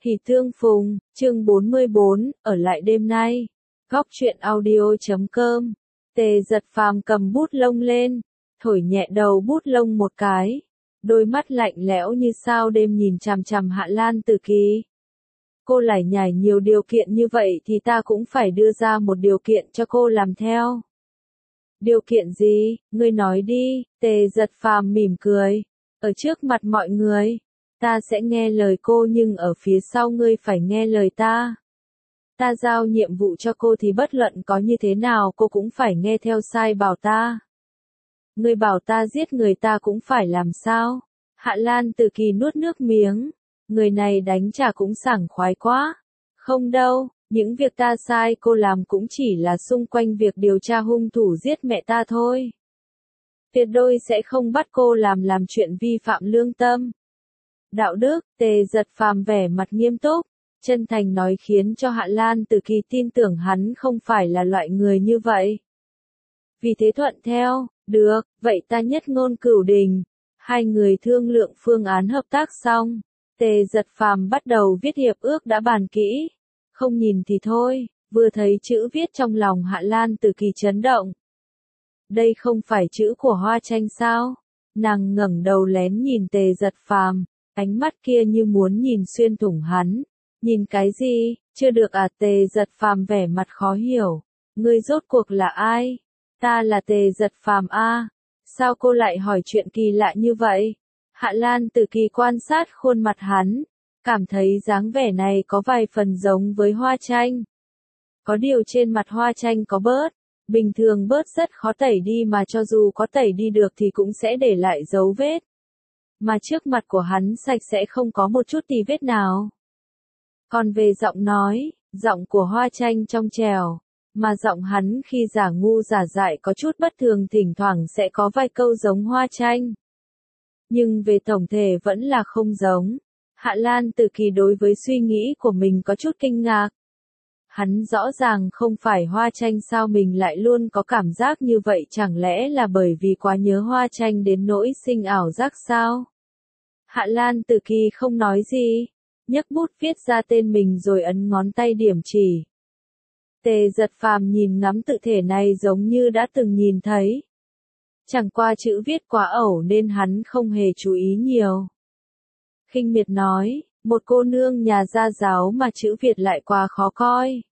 Hỉ tương phùng, chương 44, ở lại đêm nay. Góc truyện audio.com. Tề Giật Phàm cầm bút lông lên, thổi nhẹ đầu bút lông một cái. Đôi mắt lạnh lẽo như sao đêm nhìn chằm chằm Hạ Lan Tử Kỳ. Cô lải nhải nhiều điều kiện như vậy thì ta cũng phải đưa ra một điều kiện cho cô làm theo. Điều kiện gì, ngươi nói đi, Tề Giật Phàm mỉm cười. Ở trước mặt mọi người, ta sẽ nghe lời cô nhưng ở phía sau ngươi phải nghe lời ta. Ta giao nhiệm vụ cho cô thì bất luận có như thế nào cô cũng phải nghe theo sai bảo ta. Ngươi bảo ta giết người ta cũng phải làm sao? Hạ Lan Tử Kỳ nuốt nước miếng. Người này đánh trả cũng sảng khoái quá. Không đâu, những việc ta sai cô làm cũng chỉ là xung quanh việc điều tra hung thủ giết mẹ ta thôi. Tuyệt đối sẽ không bắt cô làm chuyện vi phạm lương tâm. Đạo đức, Tề Giật Phàm vẻ mặt nghiêm túc, chân thành nói khiến cho Hạ Lan Tử Kỳ tin tưởng hắn không phải là loại người như vậy. Vì thế thuận theo, được, vậy ta nhất ngôn cửu đình. Hai người thương lượng phương án hợp tác xong, Tề Giật Phàm bắt đầu viết hiệp ước đã bàn kỹ. Không nhìn thì thôi, vừa thấy chữ viết trong lòng Hạ Lan Tử Kỳ chấn động. Đây không phải chữ của Hoa Tranh sao? Nàng ngẩng đầu lén nhìn Tề Giật Phàm, ánh mắt kia như muốn nhìn xuyên thủng hắn. Nhìn cái gì, chưa được à? Tề Giật Phàm vẻ mặt khó hiểu. Ngươi rốt cuộc là ai? Ta là Tề Giật Phàm a. Sao cô lại hỏi chuyện kỳ lạ như vậy? Hạ Lan Tử Kỳ quan sát khuôn mặt hắn, cảm thấy dáng vẻ này có vài phần giống với Hoa Tranh. Có điều trên mặt Hoa Tranh có bớt, bình thường bớt rất khó tẩy đi mà cho dù có tẩy đi được thì cũng sẽ để lại dấu vết. Mà trước mặt của hắn sạch sẽ không có một chút tì vết nào. Còn về giọng nói, giọng của Hoa Tranh trong trẻo, mà giọng hắn khi giả ngu giả dại có chút bất thường thỉnh thoảng sẽ có vài câu giống Hoa Tranh. Nhưng về tổng thể vẫn là không giống. Hạ Lan Tử Kỳ đối với suy nghĩ của mình có chút kinh ngạc. Hắn rõ ràng không phải Hoa Tranh sao mình lại luôn có cảm giác như vậy, chẳng lẽ là bởi vì quá nhớ Hoa Tranh đến nỗi sinh ảo giác sao? Hạ Lan Tử Kỳ không nói gì, nhấc bút viết ra tên mình rồi ấn ngón tay điểm chỉ. Tề Giật Phàm nhìn ngắm tự thể này giống như đã từng nhìn thấy. Chẳng qua chữ viết quá ẩu nên hắn không hề chú ý nhiều. Khinh miệt nói, một cô nương nhà gia giáo mà chữ Việt lại quá khó coi.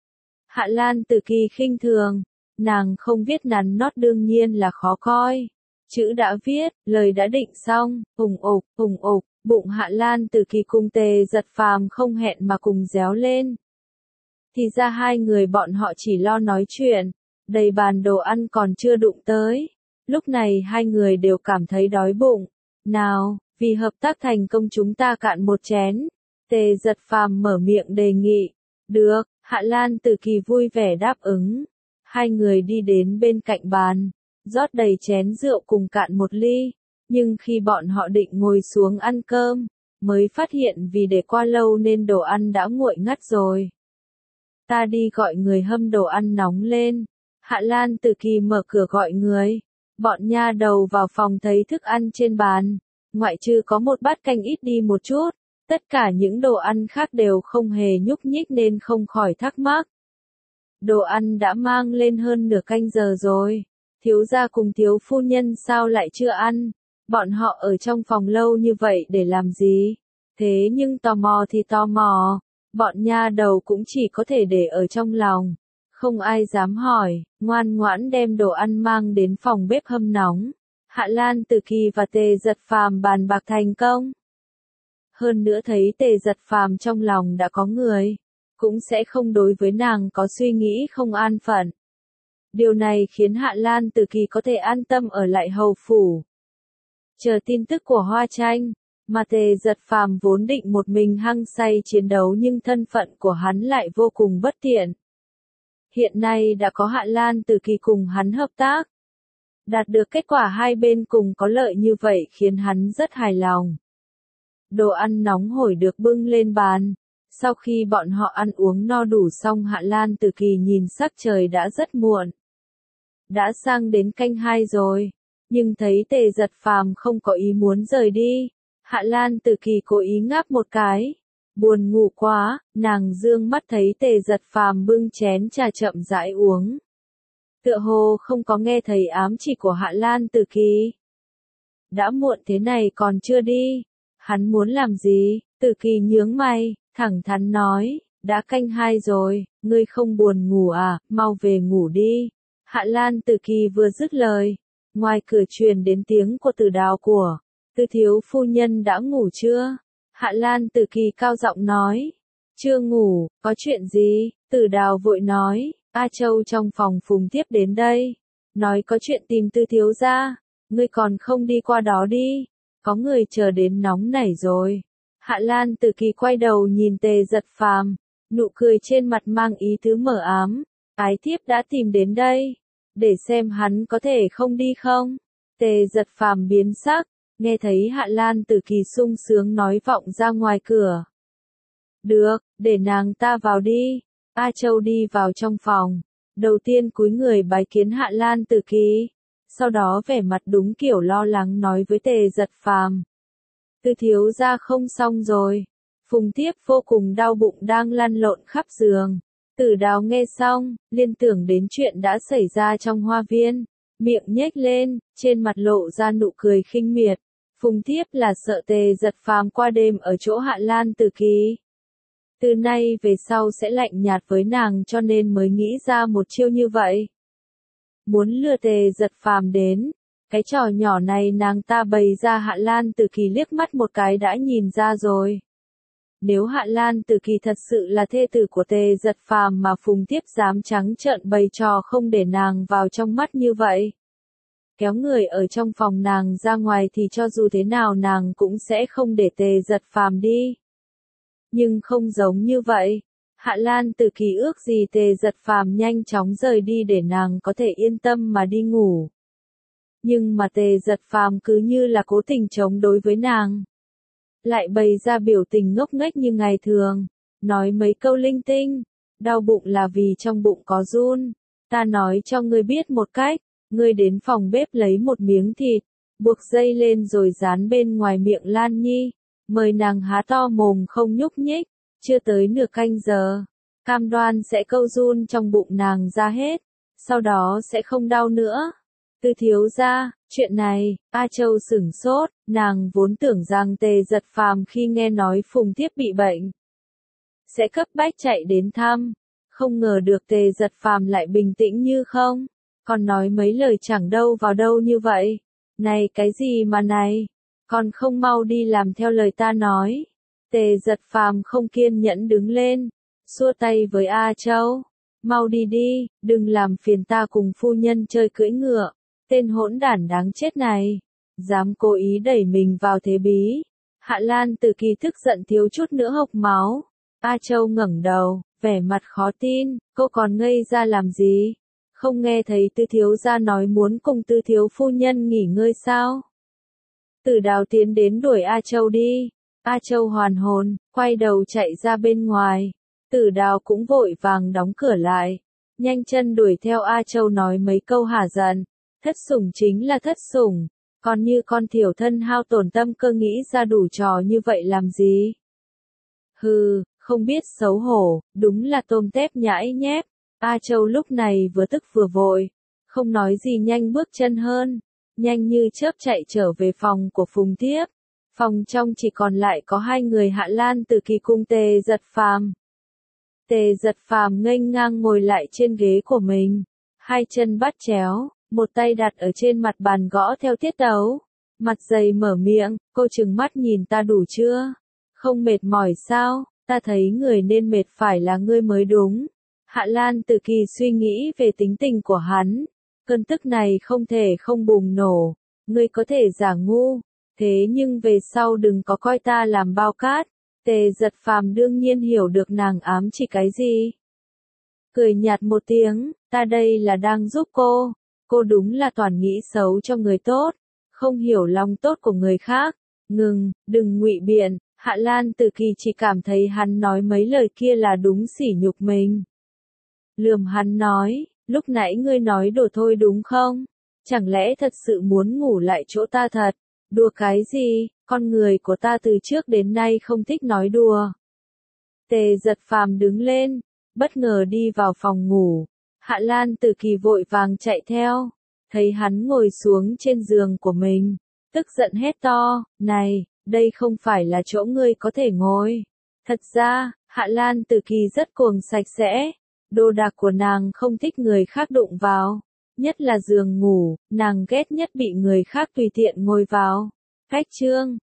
Hạ Lan Tử Kỳ khinh thường, nàng không viết nắn nót đương nhiên là khó coi. Chữ đã viết, lời đã định xong, ùng ục, bụng Hạ Lan Tử Kỳ cùng Tề Giật Phàm không hẹn mà cùng réo lên. Thì ra hai người bọn họ chỉ lo nói chuyện, đầy bàn đồ ăn còn chưa đụng tới. Lúc này hai người đều cảm thấy đói bụng. Nào, vì hợp tác thành công chúng ta cạn một chén. Tề Giật Phàm mở miệng đề nghị. Được, Hạ Lan Tử Kỳ vui vẻ đáp ứng. Hai người đi đến bên cạnh bàn, rót đầy chén rượu cùng cạn một ly. Nhưng khi bọn họ định ngồi xuống ăn cơm, mới phát hiện vì để qua lâu nên đồ ăn đã nguội ngắt rồi. Ta đi gọi người hâm đồ ăn nóng lên. Hạ Lan Tử Kỳ mở cửa gọi người. Bọn nha đầu vào phòng thấy thức ăn trên bàn, ngoại trừ có một bát canh ít đi một chút, tất cả những đồ ăn khác đều không hề nhúc nhích nên không khỏi thắc mắc. Đồ ăn đã mang lên hơn nửa canh giờ rồi, thiếu gia cùng thiếu phu nhân sao lại chưa ăn? Bọn họ ở trong phòng lâu như vậy để làm gì? Thế nhưng tò mò thì tò mò, bọn nha đầu cũng chỉ có thể để ở trong lòng. Không ai dám hỏi, ngoan ngoãn đem đồ ăn mang đến phòng bếp hâm nóng. Hạ Lan Tử Kỳ và Tề Giật Phàm bàn bạc thành công. Hơn nữa thấy Tề Giật Phàm trong lòng đã có người, cũng sẽ không đối với nàng có suy nghĩ không an phận. Điều này khiến Hạ Lan Tử Kỳ có thể an tâm ở lại hầu phủ. Chờ tin tức của Hoa Tranh, mà Tề Giật Phàm vốn định một mình hăng say chiến đấu nhưng thân phận của hắn lại vô cùng bất tiện. Hiện nay đã có Hạ Lan Tử Kỳ cùng hắn hợp tác. Đạt được kết quả hai bên cùng có lợi như vậy khiến hắn rất hài lòng. Đồ ăn nóng hổi được bưng lên bàn. Sau khi bọn họ ăn uống no đủ xong Hạ Lan Tử Kỳ nhìn sắc trời đã rất muộn. Đã sang đến canh 2 rồi. Nhưng thấy Tề Giật Phàm không có ý muốn rời đi. Hạ Lan Tử Kỳ cố ý ngáp một cái. Buồn ngủ quá, nàng dương mắt thấy Tề Giật Phàm bưng chén trà chậm rãi uống. Tựa hồ không có nghe thấy ám chỉ của Hạ Lan Tử Kỳ. Đã muộn thế này còn chưa đi. Hắn muốn làm gì? Tử Kỳ nhướng mày, thẳng thắn nói, đã canh 2 rồi, ngươi không buồn ngủ à, mau về ngủ đi. Hạ Lan Tử Kỳ vừa dứt lời, ngoài cửa truyền đến tiếng của Tử Đào của, Tư thiếu phu nhân đã ngủ chưa? Hạ Lan Tử Kỳ cao giọng nói, chưa ngủ, có chuyện gì? Tử Đào vội nói, A Châu trong phòng Phùng Thiếp đến đây, nói có chuyện tìm Tư thiếu gia, ngươi còn không đi qua đó đi, có người chờ đến nóng nảy rồi. Hạ Lan Tử Kỳ quay đầu nhìn Tề Giật Phàm, nụ cười trên mặt mang ý tứ mờ ám, ái thiếp đã tìm đến đây, để xem hắn có thể không đi không. Tề Giật Phàm biến sắc, nghe thấy Hạ Lan Tử Kỳ sung sướng nói vọng ra ngoài cửa. Được, để nàng ta vào đi. A Châu đi vào trong phòng, đầu tiên cúi người bái kiến Hạ Lan Tử Kỳ, sau đó vẻ mặt đúng kiểu lo lắng nói với Tề Giật Phàm. Tư thiếu gia không xong rồi. Phùng Thiếp vô cùng đau bụng đang lăn lộn khắp giường. Tử Đào nghe xong, liên tưởng đến chuyện đã xảy ra trong hoa viên, miệng nhếch lên, trên mặt lộ ra nụ cười khinh miệt. Phùng Thiếp là sợ Tề Giật Phàm qua đêm ở chỗ Hạ Lan Tử Kỳ. Từ nay về sau sẽ lạnh nhạt với nàng cho nên mới nghĩ ra một chiêu như vậy. Muốn lừa Tề Giật Phàm đến, cái trò nhỏ này nàng ta bày ra. Hạ Lan Tử Kỳ liếc mắt một cái đã nhìn ra rồi. Nếu Hạ Lan Tử Kỳ thật sự là thê tử của Tề Giật Phàm mà Phùng Thiếp dám trắng trợn bày trò không để nàng vào trong mắt như vậy, kéo người ở trong phòng nàng ra ngoài thì cho dù thế nào nàng cũng sẽ không để Tề Giật Phàm đi. Nhưng không giống như vậy. Hạ Lan Tử Kỳ ước gì Tề Giật Phàm nhanh chóng rời đi để nàng có thể yên tâm mà đi ngủ. Nhưng mà Tề Giật Phàm cứ như là cố tình chống đối với nàng. Lại bày ra biểu tình ngốc nghếch như ngày thường, nói mấy câu linh tinh, đau bụng là vì trong bụng có giun. Ta nói cho ngươi biết một cách, ngươi đến phòng bếp lấy một miếng thịt, buộc dây lên rồi dán bên ngoài miệng Lan Nhi, mời nàng há to mồm không nhúc nhích, chưa tới nửa canh giờ, cam đoan sẽ câu giun trong bụng nàng ra hết, sau đó sẽ không đau nữa. Tư thiếu gia, chuyện này, A Châu sửng sốt, nàng vốn tưởng rằng Tề Giật Phàm khi nghe nói Phùng Thiếp bị bệnh, sẽ cấp bách chạy đến thăm, không ngờ được Tề Giật Phàm lại bình tĩnh như không, còn nói mấy lời chẳng đâu vào đâu như vậy. Này cái gì mà này, còn không mau đi làm theo lời ta nói. Tề Giật Phàm không kiên nhẫn đứng lên, xua tay với A Châu, mau đi đi, đừng làm phiền ta cùng phu nhân chơi cưỡi ngựa. Tên hỗn đản đáng chết này, dám cố ý đẩy mình vào thế bí. Hạ Lan Tử Kỳ tức giận thiếu chút nữa hộc máu. A Châu ngẩng đầu, vẻ mặt khó tin, cô còn ngây ra làm gì? Không nghe thấy Tư thiếu gia nói muốn cùng Tư thiếu phu nhân nghỉ ngơi sao? Tử Đào tiến đến đuổi A Châu đi. A Châu hoàn hồn, quay đầu chạy ra bên ngoài. Tử Đào cũng vội vàng đóng cửa lại, nhanh chân đuổi theo A Châu nói mấy câu hả giận. Thất sủng chính là thất sủng, còn như con thiểu thân hao tổn tâm cơ nghĩ ra đủ trò như vậy làm gì? Hừ, không biết xấu hổ, đúng là tôm tép nhãi nhép. A Châu lúc này vừa tức vừa vội, không nói gì nhanh bước chân hơn, nhanh như chớp chạy trở về phòng của Phùng Thiếp. Phòng trong chỉ còn lại có hai người Hạ Lan Tử Kỳ cùng Tề Giật Phàm. Tề Giật Phàm nghênh ngang ngồi lại trên ghế của mình, hai chân bắt chéo, một tay đặt ở trên mặt bàn gõ theo tiết tấu, mặt dày mở miệng, cô trừng mắt nhìn ta đủ chưa? Không mệt mỏi sao? Ta thấy người nên mệt phải là ngươi mới đúng. Hạ Lan Tử Kỳ suy nghĩ về tính tình của hắn, cơn tức này không thể không bùng nổ, ngươi có thể giả ngu, thế nhưng về sau đừng có coi ta làm bao cát. Tề Giật Phàm đương nhiên hiểu được nàng ám chỉ cái gì. Cười nhạt một tiếng, ta đây là đang giúp cô đúng là toàn nghĩ xấu cho người tốt, không hiểu lòng tốt của người khác. Ngừng, đừng ngụy biện. Hạ Lan Tử Kỳ chỉ cảm thấy hắn nói mấy lời kia là đúng sỉ nhục mình. Lườm hắn nói, lúc nãy ngươi nói đùa thôi đúng không? Chẳng lẽ thật sự muốn ngủ lại chỗ ta thật? Đùa cái gì? Con người của ta từ trước đến nay không thích nói đùa. Tề Giật Phàm đứng lên, bất ngờ đi vào phòng ngủ. Hạ Lan Tử Kỳ vội vàng chạy theo, thấy hắn ngồi xuống trên giường của mình, tức giận hét to, này, đây không phải là chỗ ngươi có thể ngồi. Thật ra, Hạ Lan Tử Kỳ rất cuồng sạch sẽ, đồ đạc của nàng không thích người khác đụng vào, nhất là giường ngủ, nàng ghét nhất bị người khác tùy tiện ngồi vào. Khách trương,